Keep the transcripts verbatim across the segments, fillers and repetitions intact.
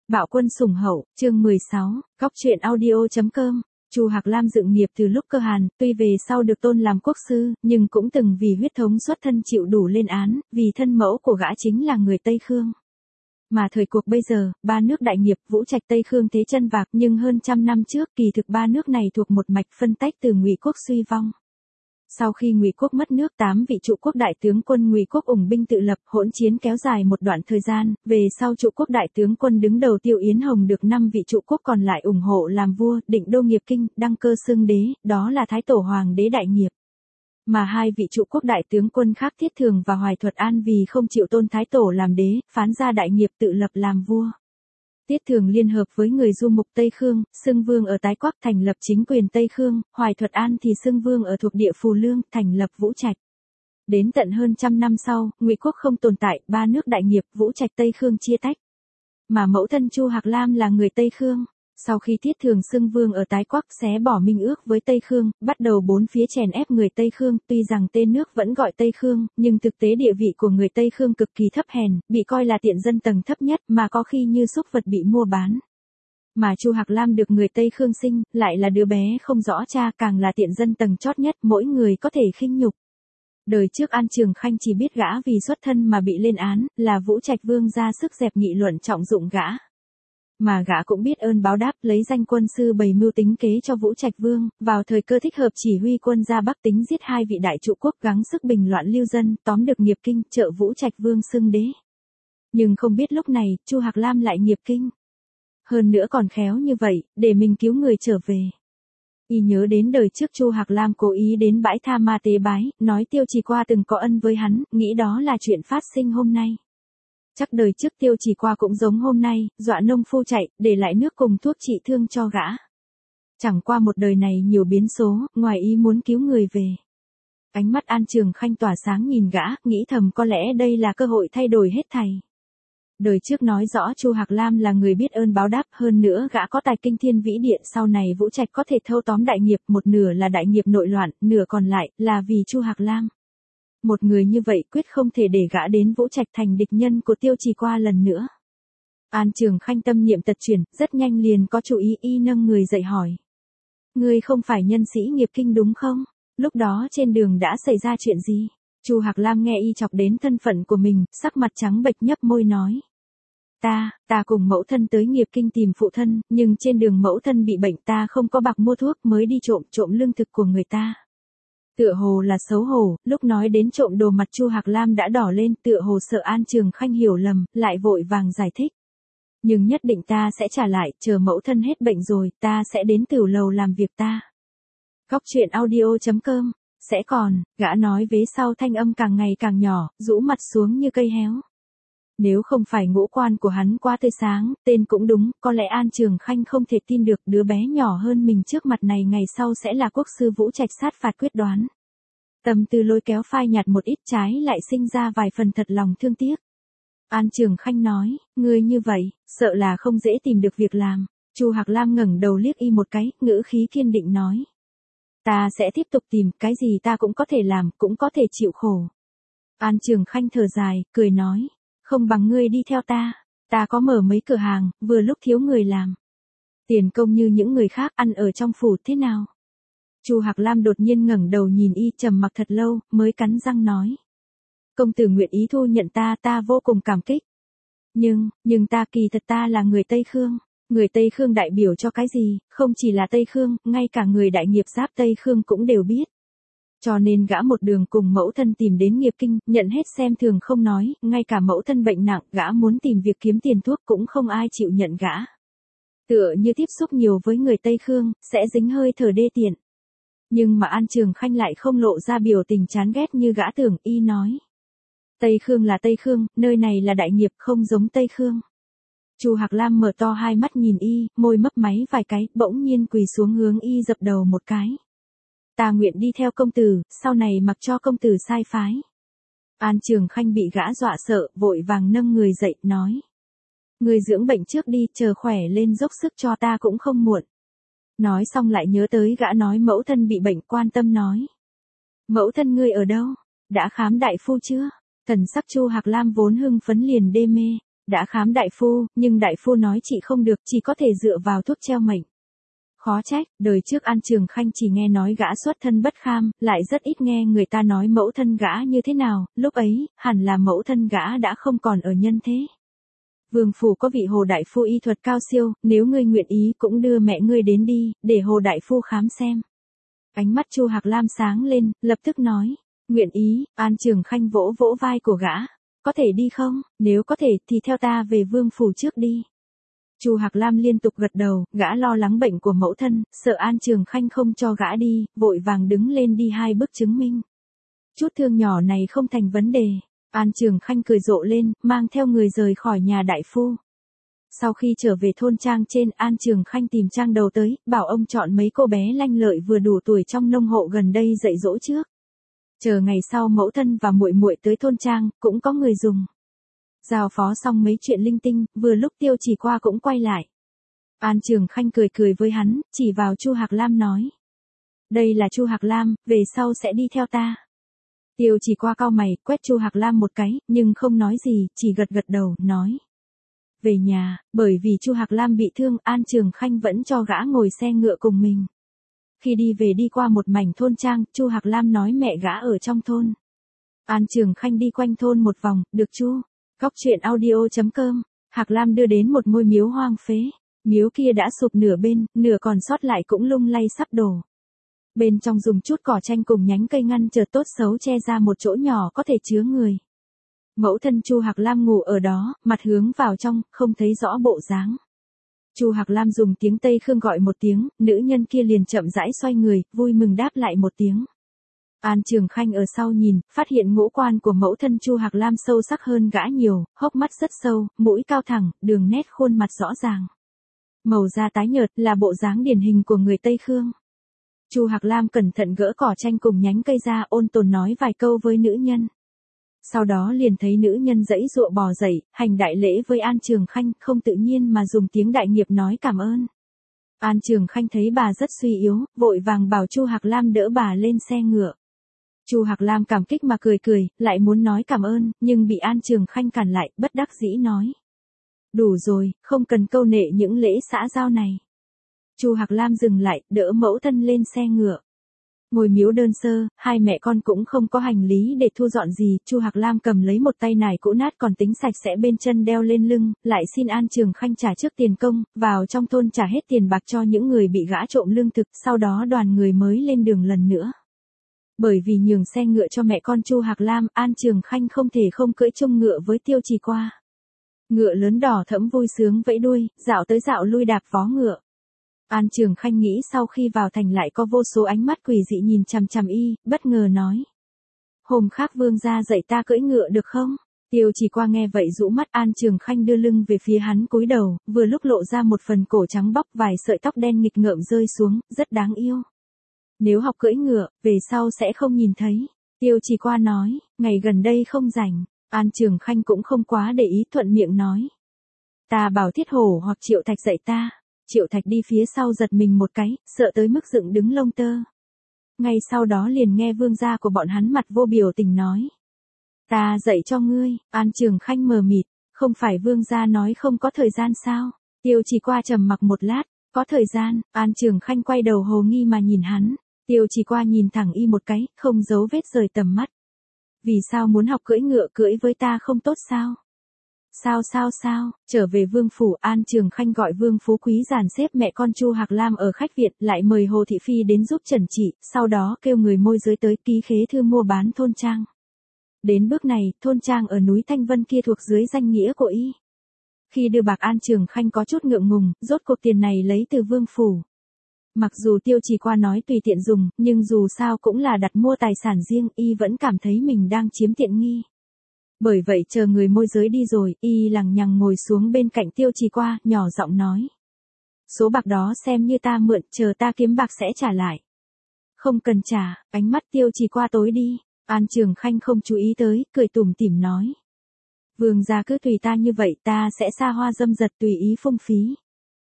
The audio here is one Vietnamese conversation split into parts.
Bạo quân sủng hậu, chương mười sáu, góc truyện audio.com. Chu Hạc Lam dựng nghiệp từ lúc Cơ Hàn, tuy về sau được tôn làm quốc sư, nhưng cũng từng vì huyết thống xuất thân chịu đủ lên án, vì thân mẫu của gã chính là người Tây Khương. Mà thời cuộc bây giờ, ba nước đại nghiệp, Vũ Trạch Tây Khương thế chân vạc, nhưng hơn trăm năm trước, kỳ thực ba nước này thuộc một mạch phân tách từ Ngụy quốc suy vong. Sau khi Ngụy quốc mất nước, tám vị trụ quốc đại tướng quân Ngụy quốc ủng binh tự lập, hỗn chiến kéo dài một đoạn thời gian, về sau trụ quốc đại tướng quân đứng đầu Tiêu Yến Hồng được năm vị trụ quốc còn lại ủng hộ làm vua, định đô nghiệp kinh, đăng cơ xưng đế, đó là Thái Tổ Hoàng đế đại nghiệp. Mà hai vị trụ quốc đại tướng quân khác Thiết Thường và Hoài Thuật An vì không chịu tôn Thái Tổ làm đế, phán ra đại nghiệp tự lập làm vua. Tiết Thường liên hợp với người du mục Tây Khương, xưng vương ở Tái Quắc thành lập chính quyền Tây Khương, Hoài Thuật An thì xưng vương ở thuộc địa Phù Lương, thành lập Vũ Trạch. Đến tận hơn trăm năm sau, Ngụy quốc không tồn tại, ba nước đại nghiệp, Vũ Trạch Tây Khương chia tách. Mà mẫu thân Chu Hạc Lam là người Tây Khương. Sau khi Tiết Thường xưng vương ở Tái Quắc xé bỏ minh ước với Tây Khương, bắt đầu bốn phía chèn ép người Tây Khương, tuy rằng tên nước vẫn gọi Tây Khương, nhưng thực tế địa vị của người Tây Khương cực kỳ thấp hèn, bị coi là tiện dân tầng thấp nhất, mà có khi như súc vật bị mua bán. Mà Chu Hạc Lam được người Tây Khương sinh, lại là đứa bé không rõ cha, càng là tiện dân tầng chót nhất, mỗi người có thể khinh nhục. Đời trước An Trường Khanh chỉ biết gã vì xuất thân mà bị lên án, là Vũ Trạch Vương ra sức dẹp nghị luận trọng dụng gã. Mà gã cũng biết ơn báo đáp, lấy danh quân sư bày mưu tính kế cho Vũ Trạch Vương, vào thời cơ thích hợp chỉ huy quân ra Bắc tính giết hai vị đại trụ quốc, gắng sức bình loạn lưu dân, tóm được nghiệp kinh, trợ Vũ Trạch Vương xưng đế. Nhưng không biết lúc này, Chu Hạc Lam lại nghiệp kinh. Hơn nữa còn khéo như vậy, để mình cứu người trở về. Y nhớ đến đời trước Chu Hạc Lam cố ý đến bãi Tha Ma tế bái, nói Tiêu Chỉ Qua từng có ân với hắn, nghĩ đó là chuyện phát sinh hôm nay. Chắc đời trước Tiêu Chỉ Qua cũng giống hôm nay, dọa nông phu chạy, để lại nước cùng thuốc trị thương cho gã. Chẳng qua một đời này nhiều biến số, ngoài ý muốn cứu người về. Ánh mắt An Trường Khanh tỏa sáng nhìn gã, nghĩ thầm có lẽ đây là cơ hội thay đổi hết thảy. Đời trước nói rõ Chu Hạc Lam là người biết ơn báo đáp, hơn nữa gã có tài kinh thiên vĩ địa, sau này Vũ Trạch có thể thâu tóm đại nghiệp, một nửa là đại nghiệp nội loạn, nửa còn lại là vì Chu Hạc Lam. Một người như vậy quyết không thể để gã đến Vũ Trạch thành địch nhân của Tiêu Chỉ Qua lần nữa. An Trường Khanh tâm niệm tật chuyển, rất nhanh liền có chú ý, y nâng người dậy hỏi. Ngươi không phải nhân sĩ nghiệp kinh đúng không? Lúc đó trên đường đã xảy ra chuyện gì? Chu Hạc Lam nghe y chọc đến thân phận của mình, sắc mặt trắng bệch nhấp môi nói. Ta, ta cùng mẫu thân tới nghiệp kinh tìm phụ thân, nhưng trên đường mẫu thân bị bệnh, ta không có bạc mua thuốc mới đi trộm, trộm lương thực của người ta. Tựa hồ là xấu hổ, lúc nói đến trộm đồ mặt Chu Hạc Lam đã đỏ lên, tựa hồ sợ An Trường Khanh hiểu lầm, lại vội vàng giải thích. Nhưng nhất định ta sẽ trả lại, chờ mẫu thân hết bệnh rồi, ta sẽ đến Tửu Lầu làm việc ta. Góc truyện audio.com, sẽ còn, gã nói vế sau thanh âm càng ngày càng nhỏ, rũ mặt xuống như cây héo. Nếu không phải ngũ quan của hắn quá tươi sáng, tên cũng đúng, có lẽ An Trường Khanh không thể tin được đứa bé nhỏ hơn mình trước mặt này ngày sau sẽ là quốc sư Vũ Trạch sát phạt quyết đoán. Tâm tư lôi kéo phai nhạt một ít, trái lại sinh ra vài phần thật lòng thương tiếc. An Trường Khanh nói, ngươi như vậy, sợ là không dễ tìm được việc làm. Chu Hạc Lam ngẩng đầu liếc y một cái, ngữ khí kiên định nói. Ta sẽ tiếp tục tìm, cái gì ta cũng có thể làm, cũng có thể chịu khổ. An Trường Khanh thở dài, cười nói. Không bằng ngươi đi theo ta, ta có mở mấy cửa hàng, vừa lúc thiếu người làm. Tiền công như những người khác, ăn ở trong phủ thế nào? Chu Hạc Lam đột nhiên ngẩng đầu nhìn y, trầm mặc thật lâu, mới cắn răng nói. Công tử nguyện ý thu nhận ta, ta vô cùng cảm kích. Nhưng, nhưng ta kỳ thật ta là người Tây Khương. Người Tây Khương đại biểu cho cái gì, không chỉ là Tây Khương, ngay cả người đại nghiệp giáp Tây Khương cũng đều biết. Cho nên gã một đường cùng mẫu thân tìm đến nghiệp kinh, nhận hết xem thường không nói, ngay cả mẫu thân bệnh nặng, gã muốn tìm việc kiếm tiền thuốc cũng không ai chịu nhận gã. Tựa như tiếp xúc nhiều với người Tây Khương, sẽ dính hơi thở đê tiện. Nhưng mà An Trường Khanh lại không lộ ra biểu tình chán ghét như gã tưởng, y nói. Tây Khương là Tây Khương, nơi này là đại nghiệp, không giống Tây Khương. Chu Hạc Lam mở to hai mắt nhìn y, môi mấp máy vài cái, bỗng nhiên quỳ xuống hướng y dập đầu một cái. Ta nguyện đi theo công tử, sau này mặc cho công tử sai phái. An Trường Khanh bị gã dọa sợ, vội vàng nâng người dậy, nói. Người dưỡng bệnh trước đi, chờ khỏe lên dốc sức cho ta cũng không muộn. Nói xong lại nhớ tới gã nói mẫu thân bị bệnh, quan tâm nói. Mẫu thân ngươi ở đâu? Đã khám đại phu chưa? Thần sắc Chu Hạc Lam vốn hưng phấn liền đê mê. Đã khám đại phu, nhưng đại phu nói chị không được, chỉ có thể dựa vào thuốc treo mệnh. Khó trách, đời trước An Trường Khanh chỉ nghe nói gã xuất thân bất kham, lại rất ít nghe người ta nói mẫu thân gã như thế nào, lúc ấy, hẳn là mẫu thân gã đã không còn ở nhân thế. Vương phủ có vị Hồ đại phu y thuật cao siêu, nếu ngươi nguyện ý cũng đưa mẹ ngươi đến đi, để Hồ đại phu khám xem. Ánh mắt Chu Hạc Lam sáng lên, lập tức nói, nguyện ý. An Trường Khanh vỗ vỗ vai của gã, có thể đi không, nếu có thể thì theo ta về vương phủ trước đi. Chu Hạc Lam liên tục gật đầu, gã lo lắng bệnh của mẫu thân, sợ An Trường Khanh không cho gã đi, vội vàng đứng lên đi hai bước chứng minh. Chút thương nhỏ này không thành vấn đề. An Trường Khanh cười rộ lên, mang theo người rời khỏi nhà đại phu. Sau khi trở về thôn trang trên, An Trường Khanh tìm trang đầu tới, bảo ông chọn mấy cô bé lanh lợi vừa đủ tuổi trong nông hộ gần đây dạy dỗ trước. Chờ ngày sau mẫu thân và muội muội tới thôn trang, cũng có người dùng. Giao phó xong mấy chuyện linh tinh, vừa lúc Tiêu Chỉ Qua cũng quay lại. An Trường Khanh cười cười với hắn, chỉ vào Chu Hạc Lam nói. Đây là Chu Hạc Lam, về sau sẽ đi theo ta. Tiêu Chỉ Qua cau mày, quét Chu Hạc Lam một cái, nhưng không nói gì, chỉ gật gật đầu, nói. Về nhà, bởi vì Chu Hạc Lam bị thương, An Trường Khanh vẫn cho gã ngồi xe ngựa cùng mình. Khi đi về đi qua một mảnh thôn trang, Chu Hạc Lam nói mẹ gã ở trong thôn. An Trường Khanh đi quanh thôn một vòng, được chu. Góc truyện audio chấm com, Hạc Lam đưa đến một ngôi miếu hoang phế. Miếu kia đã sụp nửa bên, nửa còn sót lại cũng lung lay sắp đổ. Bên trong dùng chút cỏ tranh cùng nhánh cây ngăn trở tốt xấu che ra một chỗ nhỏ có thể chứa người. Mẫu thân Chu Hạc Lam ngủ ở đó, mặt hướng vào trong, không thấy rõ bộ dáng. Chu Hạc Lam dùng tiếng Tây Khương gọi một tiếng, nữ nhân kia liền chậm rãi xoay người, vui mừng đáp lại một tiếng. An Trường Khanh ở sau nhìn, phát hiện ngũ quan của mẫu thân Chu Hạc Lam sâu sắc hơn gã nhiều, hốc mắt rất sâu, mũi cao thẳng, đường nét khuôn mặt rõ ràng. Màu da tái nhợt là bộ dáng điển hình của người Tây Khương. Chu Hạc Lam cẩn thận gỡ cỏ tranh cùng nhánh cây ra, ôn tồn nói vài câu với nữ nhân. Sau đó liền thấy nữ nhân giãy giụa bò dậy, hành đại lễ với An Trường Khanh, không tự nhiên mà dùng tiếng đại nghiệp nói cảm ơn. An Trường Khanh thấy bà rất suy yếu, vội vàng bảo Chu Hạc Lam đỡ bà lên xe ngựa. Chu Hạc Lam cảm kích mà cười cười, lại muốn nói cảm ơn, nhưng bị An Trường Khanh cản lại, bất đắc dĩ nói. Đủ rồi, không cần câu nệ những lễ xã giao này. Chu Hạc Lam dừng lại, đỡ mẫu thân lên xe ngựa. Ngôi miếu đơn sơ, hai mẹ con cũng không có hành lý để thu dọn gì, Chu Hạc Lam cầm lấy một tay nải cũ nát còn tính sạch sẽ bên chân đeo lên lưng, lại xin An Trường Khanh trả trước tiền công, vào trong thôn trả hết tiền bạc cho những người bị gã trộm lương thực, sau đó đoàn người mới lên đường lần nữa. Bởi vì nhường xe ngựa cho mẹ con Chu Hạc Lam, An Trường Khanh không thể không cưỡi chung ngựa với Tiêu Chỉ Qua. Ngựa lớn đỏ thẫm vui sướng vẫy đuôi, dạo tới dạo lui đạp vó ngựa. An Trường Khanh nghĩ sau khi vào thành lại có vô số ánh mắt quỷ dị nhìn chằm chằm y, bất ngờ nói. Hôm khác vương gia dạy ta cưỡi ngựa được không? Tiêu Chỉ Qua nghe vậy rũ mắt. An Trường Khanh đưa lưng về phía hắn cúi đầu, vừa lúc lộ ra một phần cổ trắng bóc, vài sợi tóc đen nghịch ngợm rơi xuống, rất đáng yêu. Nếu học cưỡi ngựa, về sau sẽ không nhìn thấy. Tiêu Chỉ Qua nói, ngày gần đây không rảnh. An Trường Khanh cũng không quá để ý, thuận miệng nói. Ta bảo Thiết Hổ hoặc Triệu Thạch dạy ta. Triệu Thạch đi phía sau giật mình một cái, sợ tới mức dựng đứng lông tơ. Ngay sau đó liền nghe vương gia của bọn hắn mặt vô biểu tình nói. Ta dạy cho ngươi. An Trường Khanh mờ mịt, không phải vương gia nói không có thời gian sao? Tiêu Chỉ Qua trầm mặc một lát, có thời gian. An Trường Khanh quay đầu hồ nghi mà nhìn hắn. Tiêu Chỉ Qua nhìn thẳng y một cái, không giấu vết rời tầm mắt. Vì sao muốn học cưỡi ngựa, cưỡi với ta không tốt sao? Sao sao sao, trở về vương phủ, An Trường Khanh gọi Vương Phú Quý dàn xếp mẹ con Chu Hạc Lam ở khách Việt, lại mời Hồ Thị Phi đến giúp trần trị, sau đó kêu người môi giới tới ký khế thư mua bán thôn trang. Đến bước này, thôn trang ở núi Thanh Vân kia thuộc dưới danh nghĩa của y. Khi đưa bạc, An Trường Khanh có chút ngượng ngùng, rốt cuộc tiền này lấy từ vương phủ. Mặc dù Tiêu Chỉ Qua nói tùy tiện dùng, nhưng dù sao cũng là đặt mua tài sản riêng, y vẫn cảm thấy mình đang chiếm tiện nghi. Bởi vậy chờ người môi giới đi rồi, y lằng nhằng ngồi xuống bên cạnh Tiêu Chỉ Qua, nhỏ giọng nói. Số bạc đó xem như ta mượn, chờ ta kiếm bạc sẽ trả lại. Không cần trả. Ánh mắt Tiêu Chỉ Qua tối đi. An Trường Khanh không chú ý tới, cười tủm tỉm nói. Vương gia cứ tùy ta như vậy, ta sẽ xa hoa dâm dật tùy ý phung phí.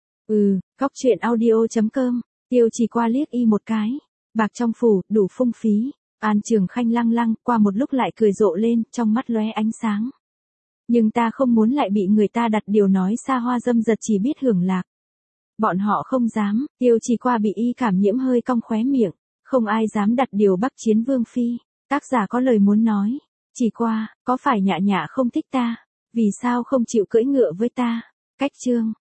Ừ, góc truyện audio chấm com. Tiêu Chỉ Qua liếc y một cái. Bạc trong phủ, đủ phung phí. An Trường Khanh lăng lăng, qua một lúc lại cười rộ lên, trong mắt lóe ánh sáng. Nhưng ta không muốn lại bị người ta đặt điều nói xa hoa dâm dật chỉ biết hưởng lạc. Bọn họ không dám, Tiêu Chỉ Qua bị y cảm nhiễm hơi cong khóe miệng, không ai dám đặt điều bắc chiến vương phi. Tác giả có lời muốn nói, Chỉ Qua, có phải Nhạ Nhạ không thích ta, vì sao không chịu cưỡi ngựa với ta? Cách chương